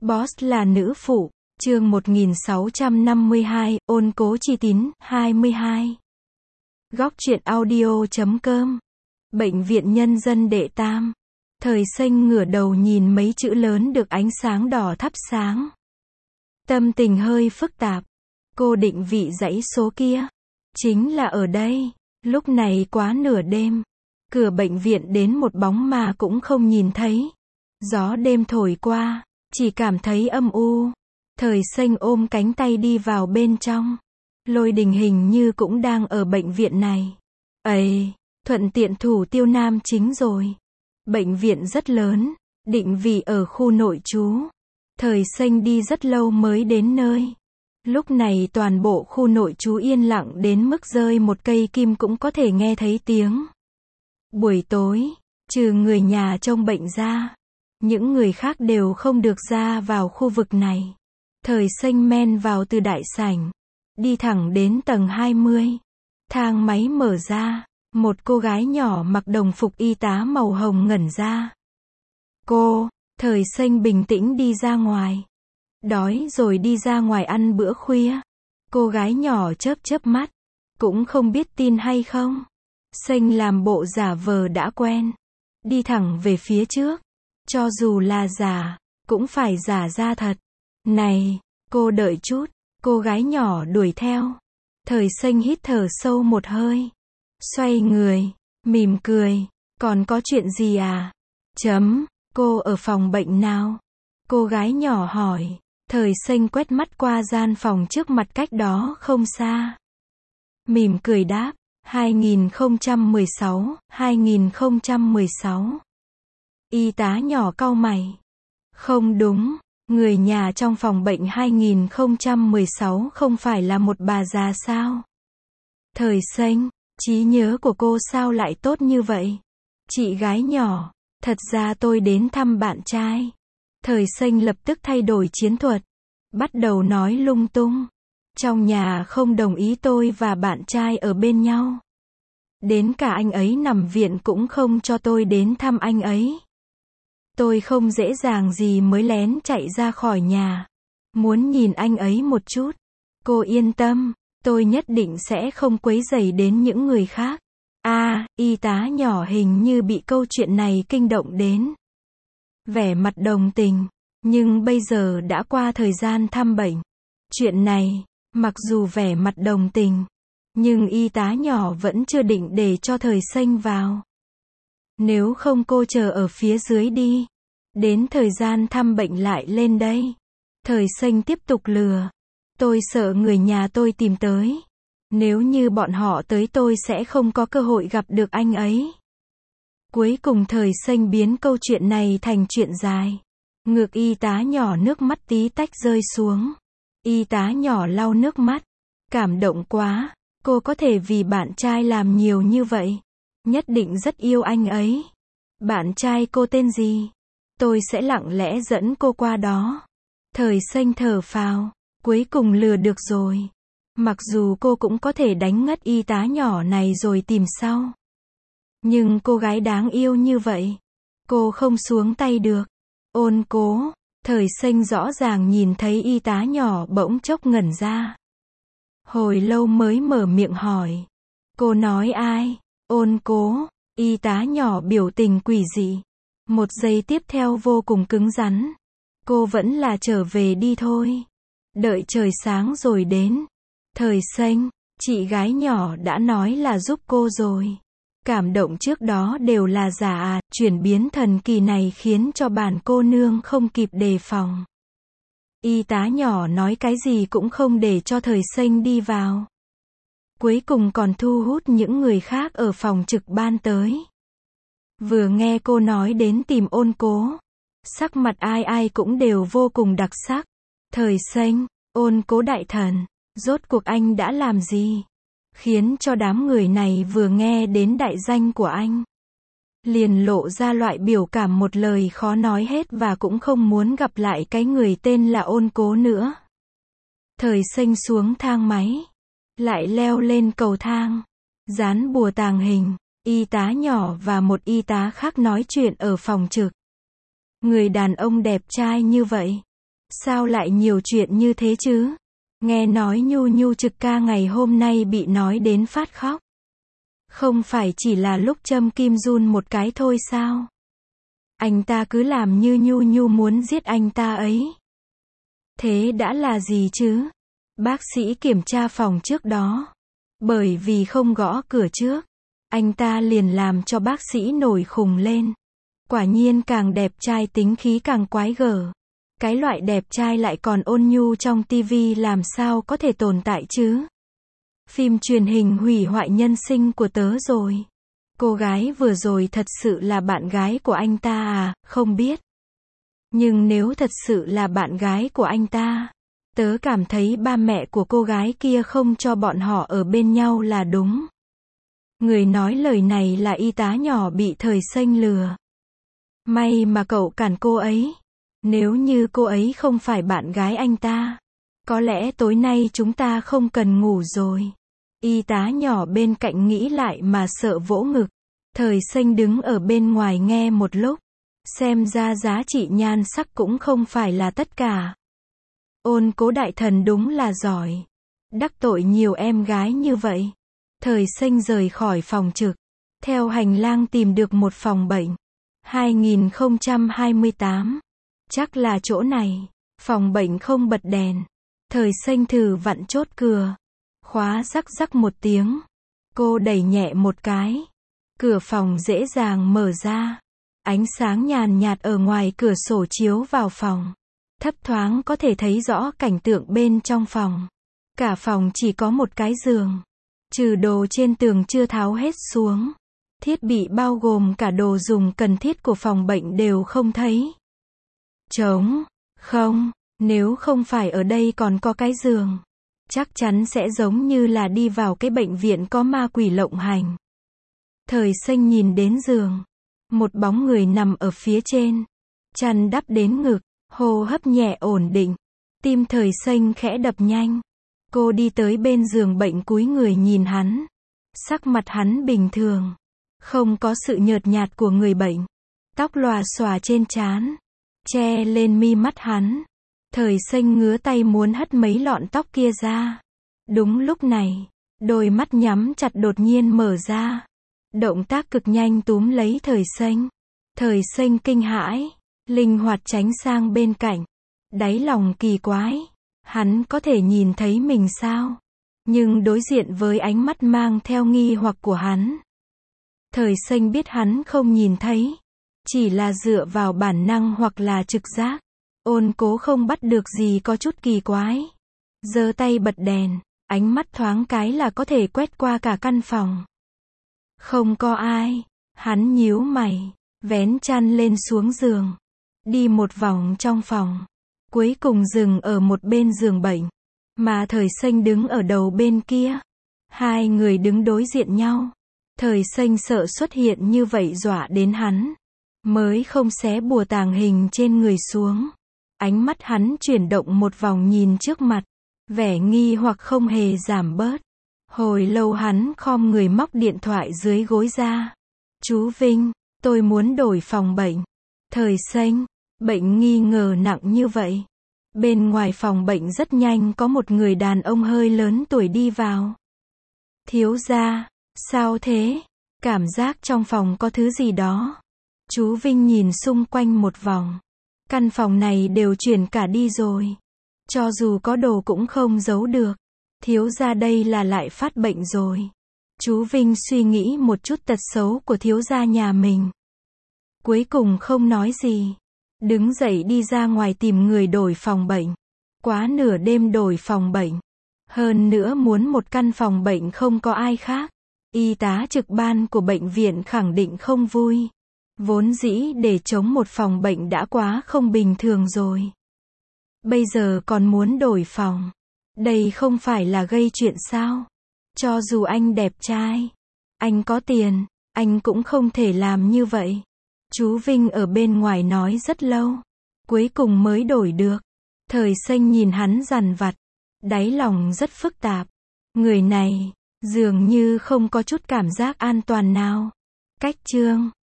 Boss là nữ phụ, chương 1652, ôn cố chi tín, 22. Góc truyện audio.com. Bệnh viện Nhân dân Đệ Tam. Thời Xanh ngửa đầu nhìn mấy chữ lớn được ánh sáng đỏ thắp sáng. Tâm tình hơi phức tạp. Cô định vị dãy số kia. Chính là ở đây. Lúc này quá nửa đêm. Cửa bệnh viện đến một bóng mà cũng không nhìn thấy. Gió đêm thổi qua, chỉ cảm thấy âm u. Thời Xanh ôm cánh tay đi vào bên trong. Lôi Đình hình như cũng đang ở bệnh viện này. Ấy, thuận tiện thủ tiêu nam chính rồi. Bệnh viện rất lớn, định vị ở khu nội trú. Thời Xanh đi rất lâu mới đến nơi. Lúc này toàn bộ khu nội trú yên lặng đến mức rơi một cây kim cũng có thể nghe thấy tiếng. Buổi tối, trừ người nhà trông bệnh ra, những người khác đều không được ra vào khu vực này. Thời Xanh men vào từ đại sảnh, đi thẳng đến tầng 20. Thang máy mở ra, một cô gái nhỏ mặc đồng phục y tá màu hồng ngẩn ra. Cô, Thời Xanh bình tĩnh đi ra ngoài. Đói rồi đi ra ngoài ăn bữa khuya. Cô gái nhỏ chớp chớp mắt, cũng không biết tin hay không. Xanh làm bộ giả vờ đã quen, đi thẳng về phía trước. Cho dù là giả, cũng phải giả ra thật. Này, cô đợi chút, cô gái nhỏ đuổi theo. Thời Xanh hít thở sâu một hơi. Xoay người, mỉm cười, còn có chuyện gì à? Cô ở phòng bệnh nào? Cô gái nhỏ hỏi. Thời Xanh quét mắt qua gian phòng trước mặt cách đó không xa. Mỉm cười đáp, 2016. Y tá nhỏ cau mày. Không đúng, người nhà trong phòng bệnh 2016 không phải là một bà già sao? Thời Xanh, trí nhớ của cô sao lại tốt như vậy? Chị gái nhỏ, thật ra tôi đến thăm bạn trai. Thời Xanh lập tức thay đổi chiến thuật, bắt đầu nói lung tung. Trong nhà không đồng ý tôi và bạn trai ở bên nhau. Đến cả anh ấy nằm viện cũng không cho tôi đến thăm anh ấy. Tôi không dễ dàng gì mới lén chạy ra khỏi nhà. Muốn nhìn anh ấy một chút. Cô yên tâm, tôi nhất định sẽ không quấy rầy đến những người khác. Y tá nhỏ hình như bị câu chuyện này kinh động đến. Vẻ mặt đồng tình, nhưng bây giờ đã qua thời gian thăm bệnh. Chuyện này, mặc dù vẻ mặt đồng tình, nhưng y tá nhỏ vẫn chưa định để cho Thời Xanh vào. Nếu không cô chờ ở phía dưới đi. Đến thời gian thăm bệnh lại lên đây. Thời Xanh tiếp tục lừa. Tôi sợ người nhà tôi tìm tới. Nếu như bọn họ tới tôi sẽ không có cơ hội gặp được anh ấy. Cuối cùng Thời Xanh biến câu chuyện này thành chuyện dài. Ngược y tá nhỏ nước mắt tí tách rơi xuống. Y tá nhỏ lau nước mắt. Cảm động quá, cô có thể vì bạn trai làm nhiều như vậy. Nhất định rất yêu anh ấy. Bạn trai cô tên gì? Tôi sẽ lặng lẽ dẫn cô qua đó. Thời Xanh thở phào, cuối cùng lừa được rồi. Mặc dù cô cũng có thể đánh ngất y tá nhỏ này rồi tìm sau. Nhưng cô gái đáng yêu như vậy, cô không xuống tay được. Ôn cố, Thời Xanh rõ ràng nhìn thấy y tá nhỏ bỗng chốc ngẩn ra. Hồi lâu mới mở miệng hỏi. Cô nói ai? Ôn cố, y tá nhỏ biểu tình quỷ dị. Một giây tiếp theo vô cùng cứng rắn. Cô vẫn là trở về đi thôi. Đợi trời sáng rồi đến. Thời Xanh, chị gái nhỏ đã nói là giúp cô rồi. Cảm động trước đó đều là giả chuyển biến thần kỳ này khiến cho bản cô nương không kịp đề phòng. Y tá nhỏ nói cái gì cũng không để cho Thời Xanh đi vào. Cuối cùng còn thu hút những người khác ở phòng trực ban tới. Vừa nghe cô nói đến tìm ôn cố, sắc mặt ai ai cũng đều vô cùng đặc sắc. Thời Xanh, ôn cố đại thần, rốt cuộc anh đã làm gì? Khiến cho đám người này vừa nghe đến đại danh của anh, liền lộ ra loại biểu cảm một lời khó nói hết và cũng không muốn gặp lại cái người tên là ôn cố nữa. Thời Xanh xuống thang máy, lại leo lên cầu thang, dán bùa tàng hình. Y tá nhỏ và một y tá khác nói chuyện ở phòng trực. Người đàn ông đẹp trai như vậy, Sao lại nhiều chuyện như thế chứ? Nghe nói Nhu Nhu trực ca ngày hôm nay bị nói đến phát khóc. Không phải chỉ là lúc châm kim run một cái thôi sao? Anh ta cứ làm như Nhu Nhu muốn giết anh ta ấy. Thế đã là gì chứ? Bác sĩ kiểm tra phòng trước đó. Bởi vì không gõ cửa trước, anh ta liền làm cho bác sĩ nổi khùng lên. Quả nhiên càng đẹp trai tính khí càng quái gở. Cái loại đẹp trai lại còn ôn nhu trong tivi làm sao có thể tồn tại chứ? Phim truyền hình hủy hoại nhân sinh của tớ rồi. Cô gái vừa rồi thật sự là bạn gái của anh ta à, không biết. Nhưng nếu thật sự là bạn gái của anh ta, tớ cảm thấy ba mẹ của cô gái kia không cho bọn họ ở bên nhau là đúng. Người nói lời này là y tá nhỏ bị Thời Xanh lừa. May mà cậu cản cô ấy. Nếu như cô ấy không phải bạn gái anh ta, có lẽ tối nay chúng ta không cần ngủ rồi. Y tá nhỏ bên cạnh nghĩ lại mà sợ vỗ ngực. Thời Xanh đứng ở bên ngoài nghe một lúc. Xem ra giá trị nhan sắc cũng không phải là tất cả. Ôn Cố đại thần đúng là giỏi. Đắc tội nhiều em gái như vậy. Thời Xanh rời khỏi phòng trực. Theo hành lang tìm được một phòng bệnh. 2028. Chắc là chỗ này. Phòng bệnh không bật đèn. Thời Xanh thử vặn chốt cửa. Khóa rắc rắc một tiếng. Cô đẩy nhẹ một cái. Cửa phòng dễ dàng mở ra. Ánh sáng nhàn nhạt ở ngoài cửa sổ chiếu vào phòng. Thấp thoáng có thể thấy rõ cảnh tượng bên trong phòng. Cả phòng chỉ có một cái giường. Trừ đồ trên tường chưa tháo hết xuống. Thiết bị bao gồm cả đồ dùng cần thiết của phòng bệnh đều không thấy. Trống, không, nếu không phải ở đây còn có cái giường. Chắc chắn sẽ giống như là đi vào cái bệnh viện có ma quỷ lộng hành. Thời Xanh nhìn đến giường. Một bóng người nằm ở phía trên. Chăn đắp đến ngực, hô hấp nhẹ ổn định. Tim Thời Xanh khẽ đập nhanh. Cô đi tới bên giường bệnh cúi người nhìn hắn. Sắc mặt hắn bình thường. Không có sự nhợt nhạt của người bệnh. Tóc lòa xòa trên trán. Che lên mi mắt hắn. Thời Xanh ngứa tay muốn hất mấy lọn tóc kia ra. Đúng lúc này, đôi mắt nhắm chặt đột nhiên mở ra. Động tác cực nhanh túm lấy Thời Xanh. Thời Xanh kinh hãi, linh hoạt tránh sang bên cạnh. Đáy lòng kỳ quái, hắn có thể nhìn thấy mình sao? Nhưng đối diện với ánh mắt mang theo nghi hoặc của hắn. Thời Xanh biết hắn không nhìn thấy. Chỉ là dựa vào bản năng hoặc là trực giác. Ôn Cố không bắt được gì có chút kỳ quái. Giơ tay bật đèn, ánh mắt thoáng cái là có thể quét qua cả căn phòng. Không có ai. Hắn nhíu mày, vén chăn lên xuống giường. Đi một vòng trong phòng. Cuối cùng dừng ở một bên giường bệnh. Mà Thời Xanh đứng ở đầu bên kia. Hai người đứng đối diện nhau. Thời Xanh sợ xuất hiện như vậy dọa đến hắn. Mới không xé bùa tàng hình trên người xuống. Ánh mắt hắn chuyển động một vòng nhìn trước mặt. Vẻ nghi hoặc không hề giảm bớt. Hồi lâu hắn khom người móc điện thoại dưới gối ra. Chú Vinh, tôi muốn đổi phòng bệnh. Thời Xanh, bệnh nghi ngờ nặng như vậy. Bên ngoài phòng bệnh rất nhanh có một người đàn ông hơi lớn tuổi đi vào. Thiếu gia, sao thế? Cảm giác trong phòng có thứ gì đó. Chú Vinh nhìn xung quanh một vòng. Căn phòng này đều chuyển cả đi rồi. Cho dù có đồ cũng không giấu được. Thiếu gia đây là lại phát bệnh rồi. Chú Vinh suy nghĩ một chút tật xấu của thiếu gia nhà mình. Cuối cùng không nói gì. Đứng dậy đi ra ngoài tìm người đổi phòng bệnh. Quá nửa đêm đổi phòng bệnh. Hơn nữa muốn một căn phòng bệnh không có ai khác. Y tá trực ban của bệnh viện khẳng định không vui. Vốn dĩ để chống một phòng bệnh đã quá không bình thường rồi. Bây giờ còn muốn đổi phòng. Đây không phải là gây chuyện sao? Cho dù anh đẹp trai, anh có tiền, anh cũng không thể làm như vậy. Chú Vinh ở bên ngoài nói rất lâu. Cuối cùng mới đổi được. Thời Xanh nhìn hắn dằn vặt. Đáy lòng rất phức tạp. Người này, dường như không có chút cảm giác an toàn nào. Cách chương